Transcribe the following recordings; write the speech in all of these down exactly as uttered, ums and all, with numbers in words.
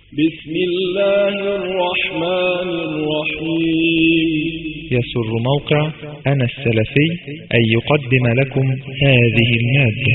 بسم الله الرحمن الرحيم. يسر موقع أنا السلفي أن يقدم لكم هذه المادة.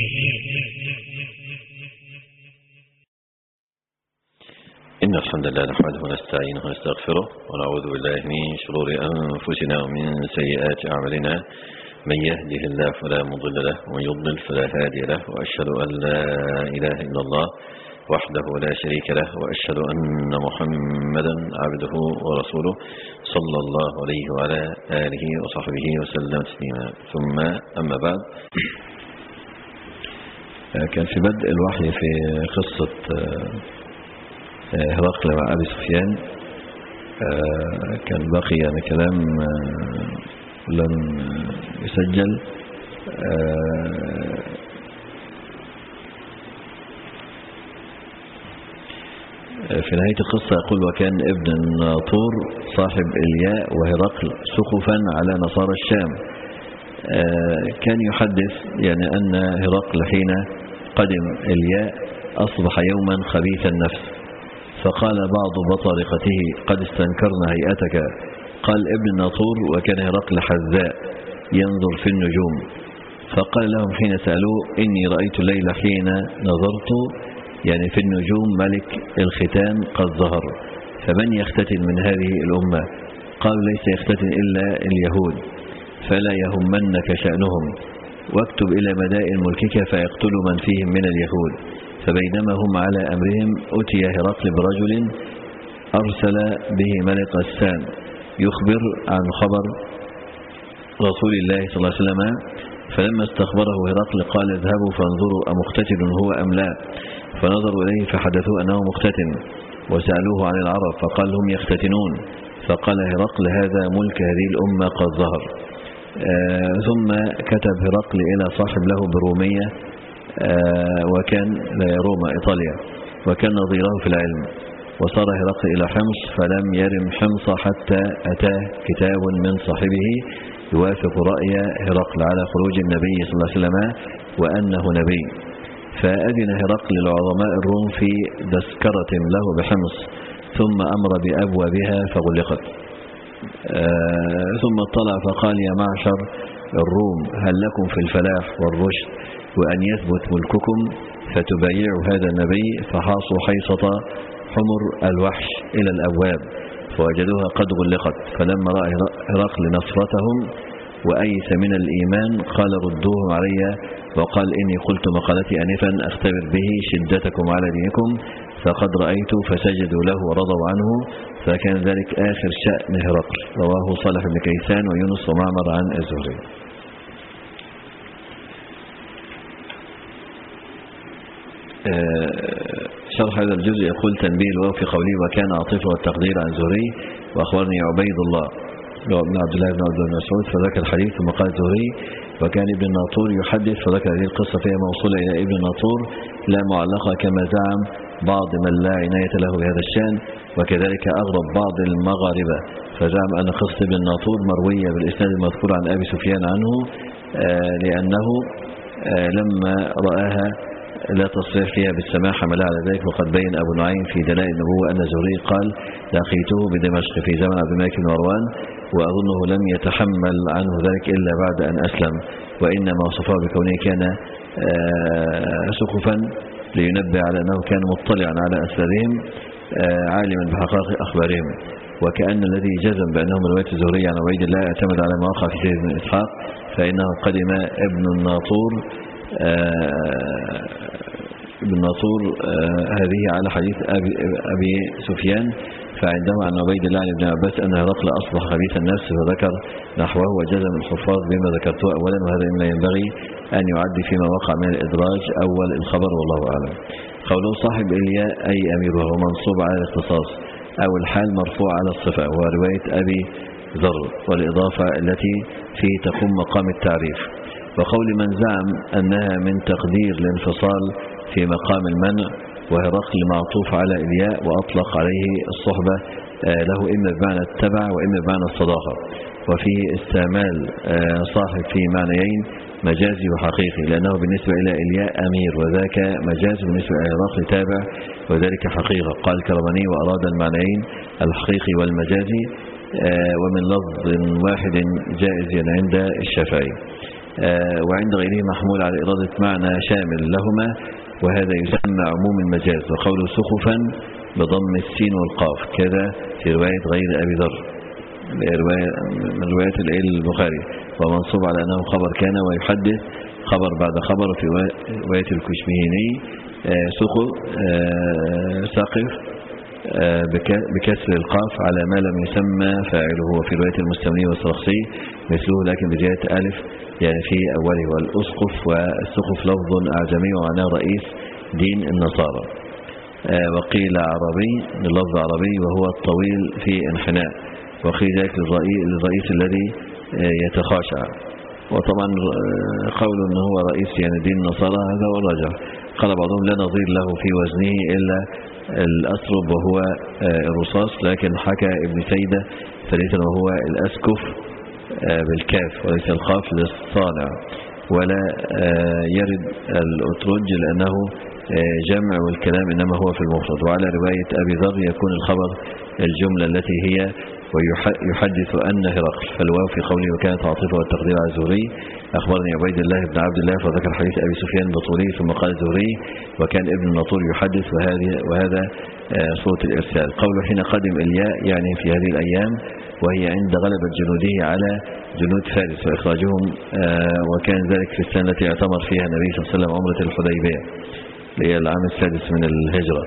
إن الحمد لله نحمده ونستعينه ونستغفره ونعوذ بالله من شرور أنفسنا ومن سيئات أعمالنا. من يهده الله فلا مضل له ومن يضلل فلا هادي له، وأشهد أن لا إله إلا الله وحده لا شريك له، وأشهد أن محمدا عبده ورسوله صلى الله عليه وعلى آله وصحبه وسلم تسليما. ثم أما بعد، كان في بدء الوحي في قصة هرقل مع أبي سفيان كان باقي يعني كلام لم يسجل. في نهاية القصة يقول: وكان ابن الناطور صاحب الياء وهرقل سقفا على نصارى الشام. كان يحدث يعني أن هرقل حين قدم الياء أصبح يوما خبيث النفس، فقال بعض بطارقته: قد استنكرنا هيئتك. قال ابن الناطور: وكان هرقل حذاء ينظر في النجوم، فقال لهم حين سألوه: إني رأيت الليل حين نظرت يعني في النجوم ملك الختان قد ظهر، فمن يختتن من هذه الأمة؟ قال: ليس يختتن إلا اليهود، فلا يهمنك شأنهم، واكتب إلى مدائن ملكك فيقتل من فيهم من اليهود. فبينما هم على أمرهم أتي هرقل برجل أرسل به ملك غسان يخبر عن خبر رسول الله صلى الله عليه وسلم. فلما استخبره هرقل قال: اذهبوا فانظروا أمختتن هو أم لا؟ فنظروا إليه فحدثوا أنه مختتن، وسألوه عن العرب فقال: هم يختتنون. فقال هرقل: هذا ملك هذه الأمة قد ظهر. آه ثم كتب هرقل إلى صاحب له برومية، آه وكان روما إيطاليا، وكان نظيره في العلم. وصار هرقل إلى حمص فلم يرم حمص حتى أتاه كتاب من صاحبه يوافق رأي هرقل على خروج النبي صلى الله عليه وسلم وأنه نبي. فأذن هرقل لعظماء الروم في تذكرة له بحمص، ثم أمر بأبوابها فغلقت. آه ثم اطلع فقال: يا معشر الروم، هل لكم في الفلاح والرشد وأن يثبت ملككم فتبايعوا هذا النبي؟ فحاصوا حيصة حمر الوحش إلى الأبواب فوجدوها قد غلقت. فلما رأى هرقل نصرتهم وأيس من الإيمان قال: ردوهم علي. وقال: إني قلت مقالتي آنفا أختبر به شدتكم على دينكم، فقد رأيت. فسجدوا له ورضوا عنه، فكان ذلك آخر شأن هرقل. رواه صالح بن كيسان ويونس ومعمر عن الزهري. شرح هذا الجزء يقول: تنبيه الواو في قوله وكان عاطفه والتقدير عن زهري. وأخبرني عبيد الله بن عبد الله بن عبد الله بن مسعود فذكر الحديث، ثم قال زهري: وكان ابن الناطور يحدث، فذكر هذه القصة فيها موصولة إلى ابن الناطور لا معلقة كما زعم بعض من لا عناية له بهذا الشأن. وكذلك أغرب بعض المغاربة فزعم أن قصة ابن الناطور مروية بالإسناد المذكور عن أبي سفيان عنه، آه لأنه آه لما رآها لا تصريح فيها بالسماع حملها على ذلك. وقد بين أبو نعيم في دلائل النبوة أن زهري قال: لقيته بدمشق في زمن عبد الملك بن مروان، وأظنه لم يتحمل عنه ذلك إلا بعد أن أسلم، وإنما وصفه بكونه كان سقفا لينبه على أنه كان مطلعا على أسرارهم عالما بحقائق أخبارهم. وكأن الذي جزم بأنه من رواية الزهري عن عبيد الله اعتمد على ما وقع في سيد بن إسحاق، فإنه قدم ابن الناطور ابن الناطور هذه على حديث أبي, أبي سفيان. فعندما أن عبيد الله عن ابن عباس أن هرقل أصبح خبيث النفس فذكر نحوه، وجزم الحفاظ بما ذكرته أولا، وهذا مما ينبغي أن يعد فيما وقع من الإدراج أول الخبر، والله أعلم. قوله صاحب الياء أي أميره منصوب على الاختصاص، أو الحال مرفوع على الصفة، وهو رواية أبي ذر، والإضافة التي فيه تقوم مقام التعريف. وقول من زعم أنها من تقدير الانفصال في مقام المنع، وهرقل معطوف على الياء وأطلق عليه الصحبة له إما بمعنى التبع وإما بمعنى الصداقة، وفيه استعمال صاحب في معنيين مجازي وحقيقي، لأنه بالنسبة إلى إلياء أمير وذاك مجاز، بالنسبة إلى هرقل تابع وذلك حقيقة. قال الكرماني وأراد المعنيين الحقيقي والمجازي ومن لفظ واحد جائز عند الشافعي، وعند غيره محمول على إرادة معنى شامل لهما، وهذا يسمى عموم المجاز. وقول سخفا بضم السين والقاف كذا في رواية غير أبي ذر من رواية البخاري، ومنصوب على أنه خبر كان ويحدث خبر بعد خبر في رواية الكشمهيني سخف سقف بكسر القاف على ما لم يسمى فاعله، وفي رواية المستملي والسرخسي مثله لكن بزيادة ألف يعني في أوله. والأسقف والسقف لفظ أعجمي ومعناه رئيس دين النصارى. وقيل عربي للفظ عربي وهو الطويل في انحناء، وقيل ذلك للرئيس الذي يتخاشع. وطبعا قول أنه هو رئيس يعني دين النصارى هذا هو الراجح. قال بعضهم لا نظير له في وزنه إلا الأسرب وهو الرصاص، لكن حكى ابن سيدة ثالثا وهو الأسكف بالكاف وليس القاف للصانع. ولا يرد الأترج لأنه جمع والكلام إنما هو في المفرد. وعلى رواية أبي ذر يكون الخبر الجملة التي هي ويحدث أن هرقل، فالواو في قوله وكانت عاطفة والتقدير على الزهري أخبرني عبيد الله بن عبد الله فذكر حديث أبي سفيان بطولي ثم قال الزهري وكان ابن النطور يحدث، وهذه وهذا صوت الإرسال. قوله حين قدم إلياء يعني في هذه الأيام، وهي عند غلبة جنوده على جنود فارس وإخراجهم، وكان ذلك في السنة التي اعتمر فيها النبي صلى الله عليه وسلم عمرة الحديبية اللي هي العام السادس من الهجرة.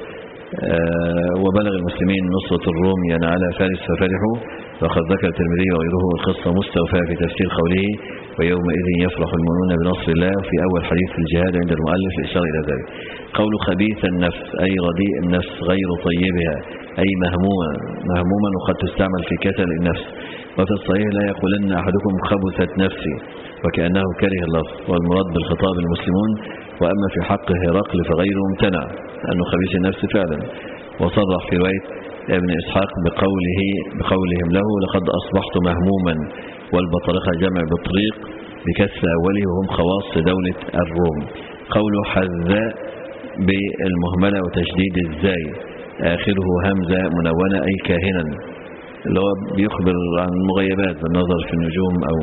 وبلغ المسلمين نصرة الروم يعني على فارس ففرحوا، وقد ذكر الترمذي وغيره القصة مستوفاة في تفسير قوله ويومئذ يفرح المؤمنون بنصر الله في أول حديث في الجهاد عند المؤلف الإشارة إلى ذلك. قول خبيث النفس أي رديء النفس غير طيبها أي مهموما مهموما وقد تستعمل في كسل النفس. وفي الصحيح لا يقولن أحدكم خبثت نفسي وكأنه كره اللفظ، والمراد بالخطاب المسلمون. وأما في حق هرقل فغيره ممتنع أنه خبيث النفس فعلا. وصرح في رواية ابن إسحاق بقوله بقولهم له لقد أصبحت مهموما، والبطرقة جمع بطريق بكسر أوله وهم خواص دولة الروم. قوله حذاء بالمهملة وتشديد الزاي آخره همزة منونة أي كاهنا، اللي هو بيخبر عن المغيبات بالنظر في النجوم أو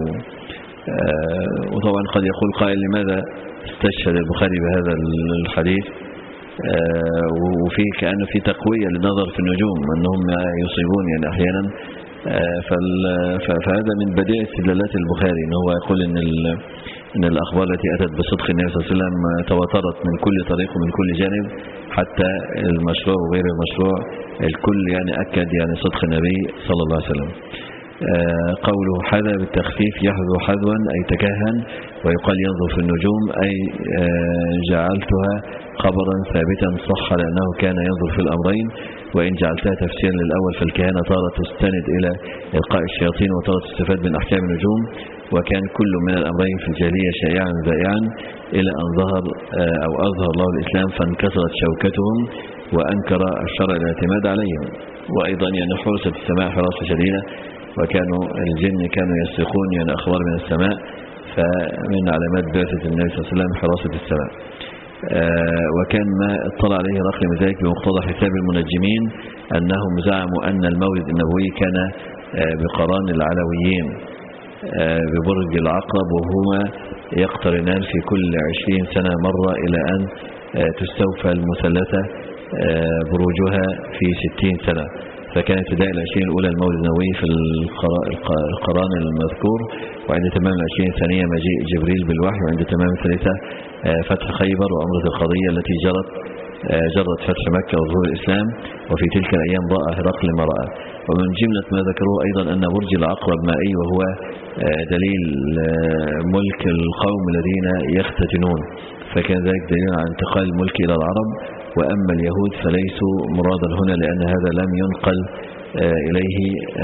آه وطبعا قد يقول قائل لماذا استشهد البخاري بهذا الحديث آه وفيه كأنه في تقوية للنظر في النجوم أنهم يصيبون يعني أحيانا آه فهذا من بديع استدلالات البخاري أنه هو يقول إن, إن الأخبار التي أتت بصدق النبي صلى الله عليه وسلم تواترت من كل طريق ومن كل جانب حتى المشروع وغير المشروع الكل يعني أكد يعني صدق النبي صلى الله عليه وسلم. آه قوله حذا بالتخفيف يحذو حذوا أي تكهن، ويقال ينظر في النجوم أي آه جعلتها خبرا ثابتا صح لأنه كان ينظر في الأمرين. وإن جعلتها تفسيرا للأول فالكهانة تارة تستند إلى إلقاء الشياطين وتارة تستفاد من أحكام النجوم، وكان كل من الأمرين في الجاهلية شائعا ذائعا إلى أن ظهر آه أو أظهر الله الإسلام فانكسرت شوكتهم وأنكر الشرع الاعتماد عليهم. وأيضا يعني حرست السماء حراسة شديدة، وكانوا الجن كانوا يسرقون يعني أخبار من السماء، فمن علامات بعثة النبي صلى الله عليه وسلم حراسة السماء. آه وكان ما اطلع عليه هرقل من ذلك بمقتضى حساب المنجمين أنهم زعموا أن المولد النبوي كان آه بقران العلويين آه ببرج العقرب، وهما يقترنان في كل عشرين سنة مرة إلى أن آه تستوفى المثلثة آه بروجها في ستين سنة. فكانت ابتداء العشرين الأولى المولد النبوي في القران المذكور، وعند تمام العشرين الثانية مجيء جبريل بالوحي، وعند تمام الثالثة فتح خيبر وأمرة القضية التي جرت جرت فتح مكة وظهور الإسلام. وفي تلك الأيام رأى هرقل ما رأى. ومن جملة ما ذكروه أيضا أن برج العقرب مائي، وهو دليل ملك القوم الذين يختتنون، فكان ذلك دليل على انتقال الملك إلى العرب. وأما اليهود فليسوا مرادا هنا لأن هذا لم ينقل إليه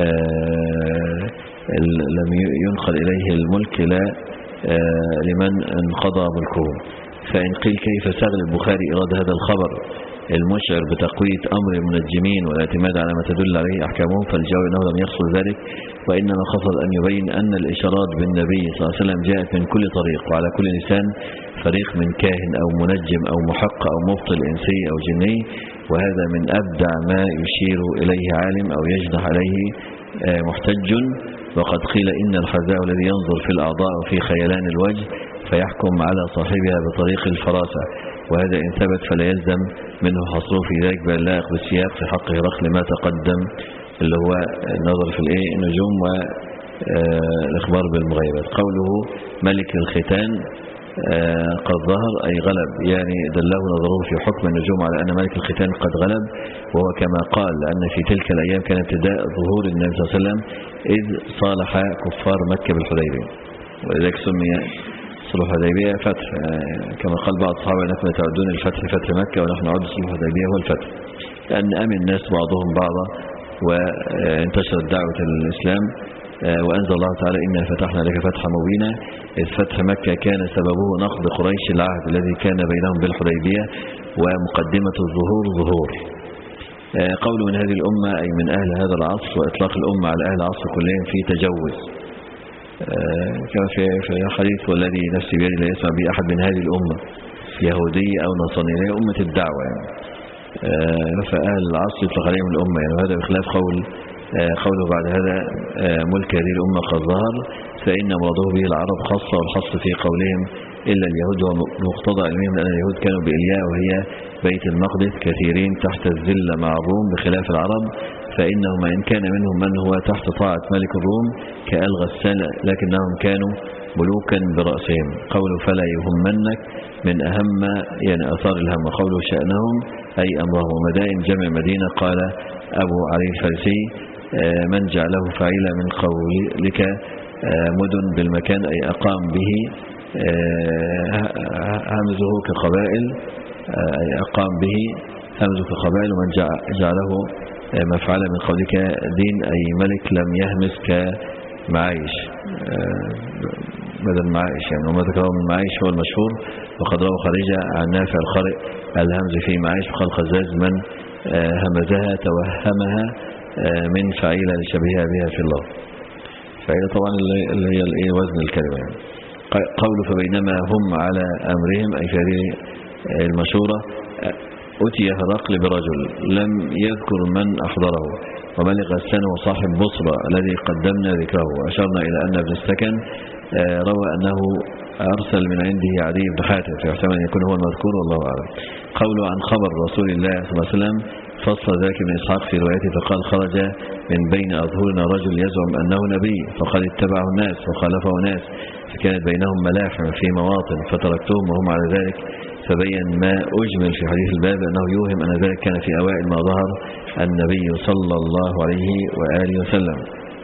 لم ينقل إليه الملك لا لمن انقضى ملكه. فإن قيل كيف سغل البخاري إراد هذا الخبر المشعر بتقوية أمر المنجمين والاعتماد على ما تدل عليه أحكامهم، فالجواب أنه لم يقصد ذلك، وإنما قصد أن يبين أن الإشارات بالنبي صلى الله عليه وسلم جاءت من كل طريق وعلى كل لسان فريق من كاهن أو منجم أو محق أو مبطل إنسي أو جني، وهذا من أبدع ما يشير إليه عالم أو يجنح عليه محتج. وقد قيل إن الحذاء الذي ينظر في الأعضاء وفي خيلان الوجه فيحكم على صاحبها بطريق الفراسة، وهذا إن ثبت فلا يلزم منه حصره في ذلك، بل لا يأخذ السياق في حق هرقل ما تقدم اللي هو النظر في الايه النجوم والإخبار بالمغيبات. قوله ملك الختان قد ظهر أي غلب، يعني دله نظره في حكم النجوم على أن ملك الختان قد غلب، وهو كما قال لأن في تلك الأيام كان ابتداء ظهور النبي صلى الله عليه وسلم إذ صالح كفار مكة بالحديبية، ولذلك سمي صلح الحديبية فتح، كما قال بعض الصحابة أنكم تعدون الفتح فتح مكة ونحن نعد صلح الحديبية هو الفتح، لأن أمن الناس بعضهم بعضا وانتشرت دعوة الإسلام، وأنزل الله تعالى إنا فتحنا لك فتحا مبينا، إذ فتح مكة كان سببه نقض قريش العهد الذي كان بينهم بالحديبية ومقدمة الظهور ظهور. قول من هذه الأمة أي من أهل هذا العصر، وإطلاق الأمة على أهل العصر كلهم في تجوز، كما في حديث والذي نفسي بيدي لا يسمع به أحد من هذه الأمة يهودية أو نصرانية، أمة الدعوة يعني. فأهل العصر يطلق عليهم الأمة يعني، وهذا بخلاف قول قوله بعد هذا ملك هذه الأمة قد ظهر، فإن مراده به العرب خاصة، والخاص في قولهم إلا اليهود ومقتضى علمهم لأن اليهود كانوا بإلياء وهي بيت المقدس كثيرين تحت الذلة مع الروم بخلاف العرب، فإنهم إن كان منهم من هو تحت طاعة ملك الروم كألغى السنة لكنهم كانوا ملوكا برأسهم. قوله فلا يهمنك من أهم يعني أثار الهم، قوله شأنهم أي أمرهم، ومدائن جمع مدينة. قال أبو علي الفارسي من جعله فعيلا من قولك مدن بالمكان أي أقام به همزه كقبائل أي أقام به همزه كقبائل، ومن جعله مفعلا من قولك دين أي ملك لم يهمز كمعايش بدل معايش يعني، وما ذكره من معايش هو المشهور، وقد روى خارجة عن نافع الخرق الهمز في معايش، وقال خزاز من همزها توهمها من فعيلة لشبهها بها في الله. فعيلة طبعا اللي هي وزن الكلمة يعني. قوله فبينما هم على أمرهم أي في هذه المشورة أتي هرقل برجل لم يذكر من أحضره، وملك غسان وصاحب بصرة الذي قدمنا ذكره، وأشرنا إلى أن ابن السكن روى أنه أرسل من عنده عدي بن حاتم، فيحتمل أن يكون هو المذكور والله أعلم. قوله عن خبر رسول الله صلى الله عليه وسلم فصل ذلك من إسحاق في روايته فقال خرج من بين أظهرنا رجل يزعم أنه نبي، فقال اتبعه الناس وخالفه ناس، فكانت بينهم ملاحم في مواطن فتركتهم وهم على ذلك، فبين ما أجمل في حديث الباب أنه يوهم أن ذلك كان في أوائل ما ظهر النبي صلى الله عليه وآله وسلم.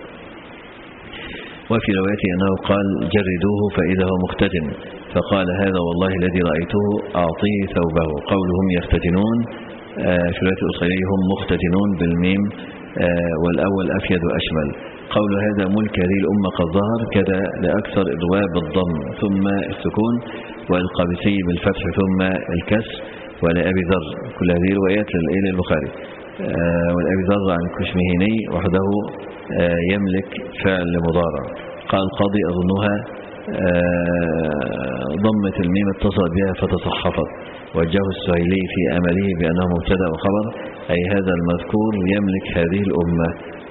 وفي روايته أنه قال جردوه فإذا هو مختتن، فقال هذا والله الذي رأيته أعطيه ثوبه. قولهم يختتنون في رواية الأصيلي هم مختتنون بالميم والأول أفيد وأشمل. قول هذا ملك هذه الأمة قد ظهر كذا لأكثر إضواء بالضم ثم السكون، والقابسي بالفتح ثم الكسر، ولأبي ذر. كل هذه روايات للبخاري. والأبي ذر عن الكشمهيني وحده يملك فعل مضارع. قال القاضي أظنها ضمة الميم اتصل بها فتصحفت، وجهه السهيلي في أمله بأنه مبتدأ وخبر أي هذا المذكور يملك هذه الأمة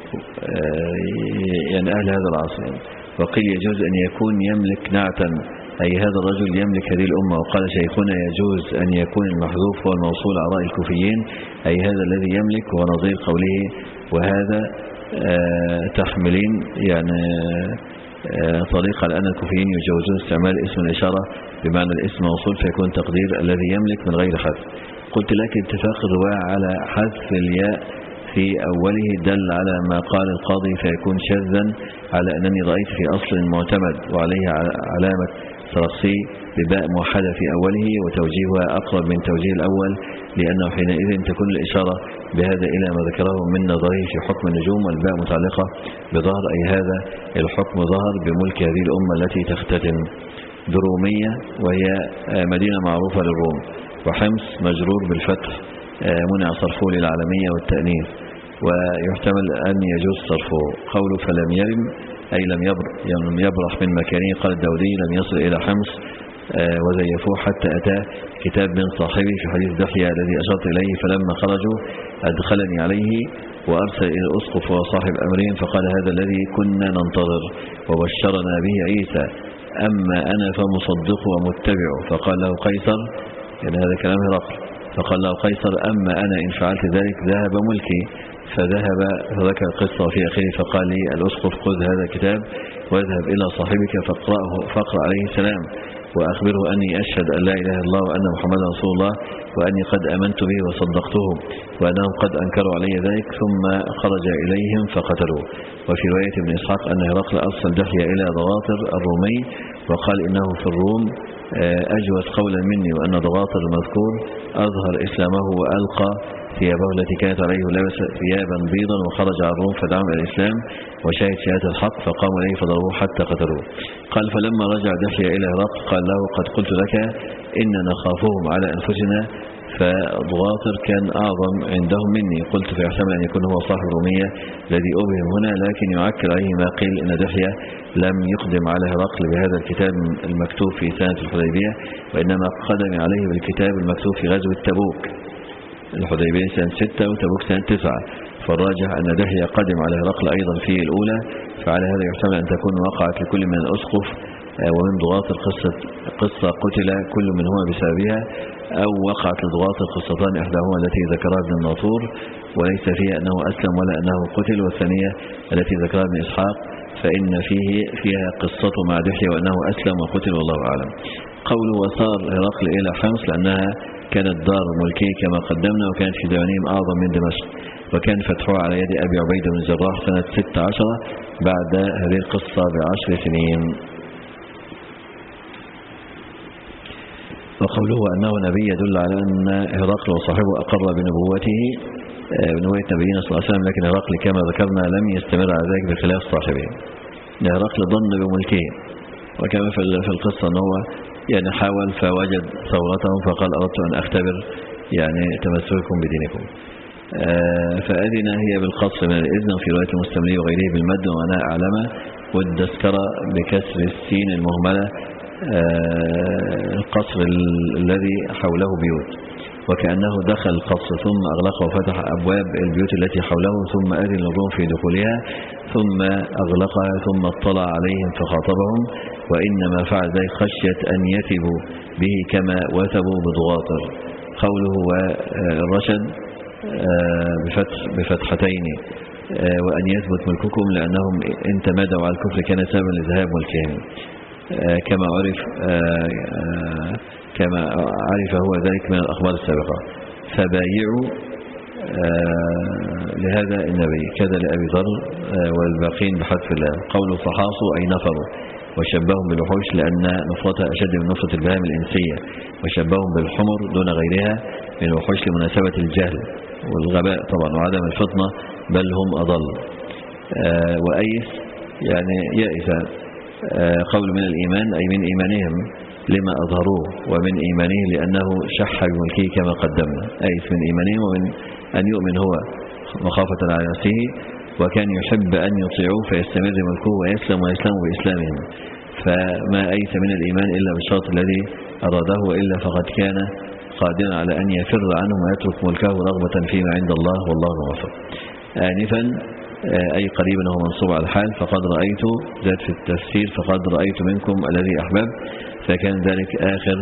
يعني أهل هذا العصر. وقيل يجوز أن يكون يملك نعتا أي هذا الرجل يملك هذه الأمة. وقال شيخنا يجوز أن يكون المحذوف هو الموصول على رأي الكوفيين أي هذا الذي يملك، ونظير قوله وهذا تحملين يعني طريق على أن الكوفيين يجوزون استعمال اسم الإشارة بمعنى الاسم موصول فيكون تقدير الذي يملك من غير حذف. قلت لك اتفاق الرواة على حذف الياء في أوله دل على ما قال القاضي فيكون شاذا على أنني رأيت في أصل معتمد وعليه علامة ترصي بباء موحدة في أوله، وتوجيهها أقرب من توجيه الأول لأنه حينئذ تكون الإشارة بهذا إلى ما ذكره من نظره في حكم النجوم، والباء متعلقة بظهر أي هذا الحكم ظهر بملك هذه الأمة التي تختتن. درومية وهي مدينة معروفة للروم، وحمص مجرور بالفتح منع صرفه للعالمية والتأنيث، ويحتمل أن يجوز صرفه. قوله فلم يرم أي لم يبرح, لم يبرح من مكانه. قال الداودي لم يصل إلى حمص وزيفوه حتى أتى كتاب من صاحبه في حديث دحية الذي أشرت إليه، فلما خرجوا أدخلني عليه وأرسل إلى الأسقف وصاحب أمرهم فقال هذا الذي كنا ننتظر وبشرنا به عيسى، أما أنا فمصدق ومتبع. فقال له قيصر، يعني هذا كلام هرقل، فقال له قيصر أما أنا إن فعلت ذلك ذهب ملكي. فذهب فذكر القصة في آخره. فقال لي الأسقف خذ هذا الكتاب واذهب إلى صاحبك فاقرأه فاقرأ عليه السلام وأخبره أني أشهد أن لا إله إلا الله وأن محمدا رسول الله وأني قد أمنت به وصدقته وأنهم قد أنكروا علي ذلك، ثم خرج إليهم فقتلوه. وفي رواية ابن إسحاق أن هرقل أرسل دحية إلى ضغاطر الرومي وقال إنه في الروم أجوز قولا مني، وأن ضغاطر المذكور أظهر إسلامه وألقى ثيابه التي كانت عليه لبس ثيابا بيضا وخرج على الروم فدعم الإسلام وشهد شهادة الحق فقاموا إليه فضربوه حتى قتلوه. قال فلما رجع دحية إلى هرقل قال له قد قلت لك إن نخافهم على أنفسنا، فضغاطر كان أعظم عندهم مني. قلت فيحتمل أن يكون هو صاحب الرومية الذي أبهم هنا، لكن يعكر عليه ما قيل إن دحية لم يقدم على هرقل بهذا الكتاب المكتوب في سنة الحديبية، وإنما قدم عليه بالكتاب المكتوب في غزوة تبوك. الحديبية سنة ستة وتبوك سنة تسعة، فالراجح أن دحية قدم على هرقل أيضا في الأولى، فعلى هذا يحتمل أن تكون وقعت لكل من الأسقف ومن ضغاطر قصة قصة قتل كل منهما بسببها، أو وقعت لضغاطر قصتان إحداهما التي ذكرها ابن الناطور وليس فيها أنه أسلم ولا أنه قتل، والثانية التي ذكرها ابن إسحاق فإن فيه فيها قصته مع دحية وأنه أسلم وقتل والله أعلم. قوله وصار هرقل إلى حمص لأنها كانت دار ملكي كما قدمنا، وكانت في زمانهم أعظم من دمشق، وكان فتحها على يد أبي عبيدة بن الجراح سنة ستة عشر بعد هذه القصة بعشر سنين. وقوله أنه نبي يدل على أن هرقل وصاحبه أقر بنبوته بنبوة نبينا صلى الله عليه وسلم، لكن هرقل كما ذكرنا لم يستمر على ذلك بخلاف صاحبه. هرقل ظن بملكه، وكما في القصة أنه يعني حاول فوجد ثورتهم فقال أردت أن أختبر يعني تمسككم بدينكم. فأذن هي بالقصر من الإذن، في رواية المستملي وغيره بالمد وأنا أعلم، والدسكرة بكسر السين المهملة القصر الذي حوله بيوت، وكأنه دخل القصر ثم أغلق وفتح أبواب البيوت التي حوله ثم أذن الروم في دخولها ثم أغلقها ثم اطلع عليهم فخاطبهم، وإنما فعل ذلك خشية أن يثبوا به كما وثبوا بضغاطر. قوله والرشد بفتح بفتحتين وأن يثبت ملككم لأنهم إن تمادوا على الكفر كان سببا لذهاب ملكهم، كما عرف كما عرف هو ذلك من الأخبار السابقة. فبايعوا لهذا النبي كذا لأبي ذر والباقين بحذف الله. قولوا فحاصوا أي نفروا، وشبههم بالوحوش لأن نفرتها أشد من نفرة البهائم الإنسية، وشبههم بالحمر دون غيرها من الوحوش لمناسبة الجهل والغباء طبعا وعدم الفطنة، بل هم أضل. وأيس يعني يائس. قول من الإيمان أي من إيمانهم لما أظهروه، ومن إيمانه لأنه شح بملكه كما قدمنا. أيس من إيمانهم ومن أن يؤمن هو مخافة على نفسه، وكان يحب أن يطيعوه فيستمر ملكه ويسلم ويسلم بإسلامهم. فما أيس من الإيمان إلا بالشرط الذي أراده، وإلا فقد كان قادرا على أن يفر عنه ويترك ملكه رغبة فيما عند الله والله موفق. آنفا أي قريبا هو منصوب على الحال. فقد رأيت ذات في التفسير فقد رأيت منكم الذي أحبب، فكان ذلك آخر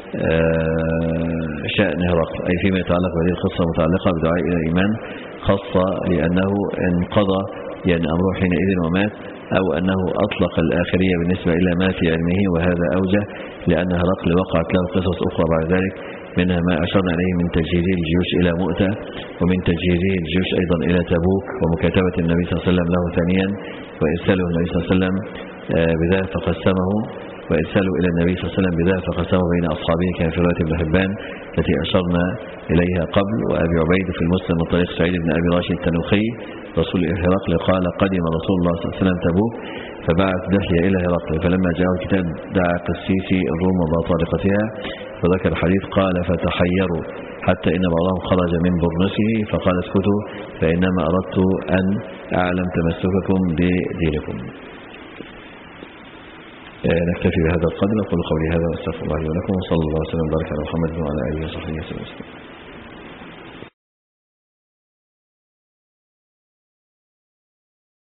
شأن هرقل، أي فيما يتعلق بهذه القصة متعلقة بدعاء إلى الإيمان، خاصة لأنه انقضى يعني أمره حينئذ ومات، أو أنه أطلق الآخرية بالنسبة إلى ما في علمه، وهذا أوجه لأن هرقل وقعت له قصص أخرى بعد ذلك، منها ما أشرنا إليه من تجهيزه الجيوش إلى مؤتة، ومن تجهيزه الجيوش أيضا إلى تبوك، ومكاتبة النبي صلى الله عليه وسلم له ثانيا، وإرساله النبي صلى الله عليه وسلم بذا فقسمه وإرساله إلى النبي صلى الله عليه وسلم بذا فقسمه بين أصحابه كان في رواية ابن حبان التي أشرنا إليها قبل. وأبي عبيد في المسلم من طريق سعيد بن أبي راشد التنوخي رسول هرقل قال قدم رسول الله صلى الله عليه وسلم تبوك فبعث دحية إلى هرقل، فلما جاء الكتاب دعا قسيسي الروم وبطارقتها فذكر الحديث قال فتحيروا حتى إن بعضهم خرج من برنسه فقال اسكتوا فإنما أردت أن أعلم تمسككم بدينكم. نكتفي بهذا القدر. أقول قولي هذا واستغفر الله لي ولكم، وصلى الله وسلم وبارك على محمد وعلى آله وصحبه وسلم.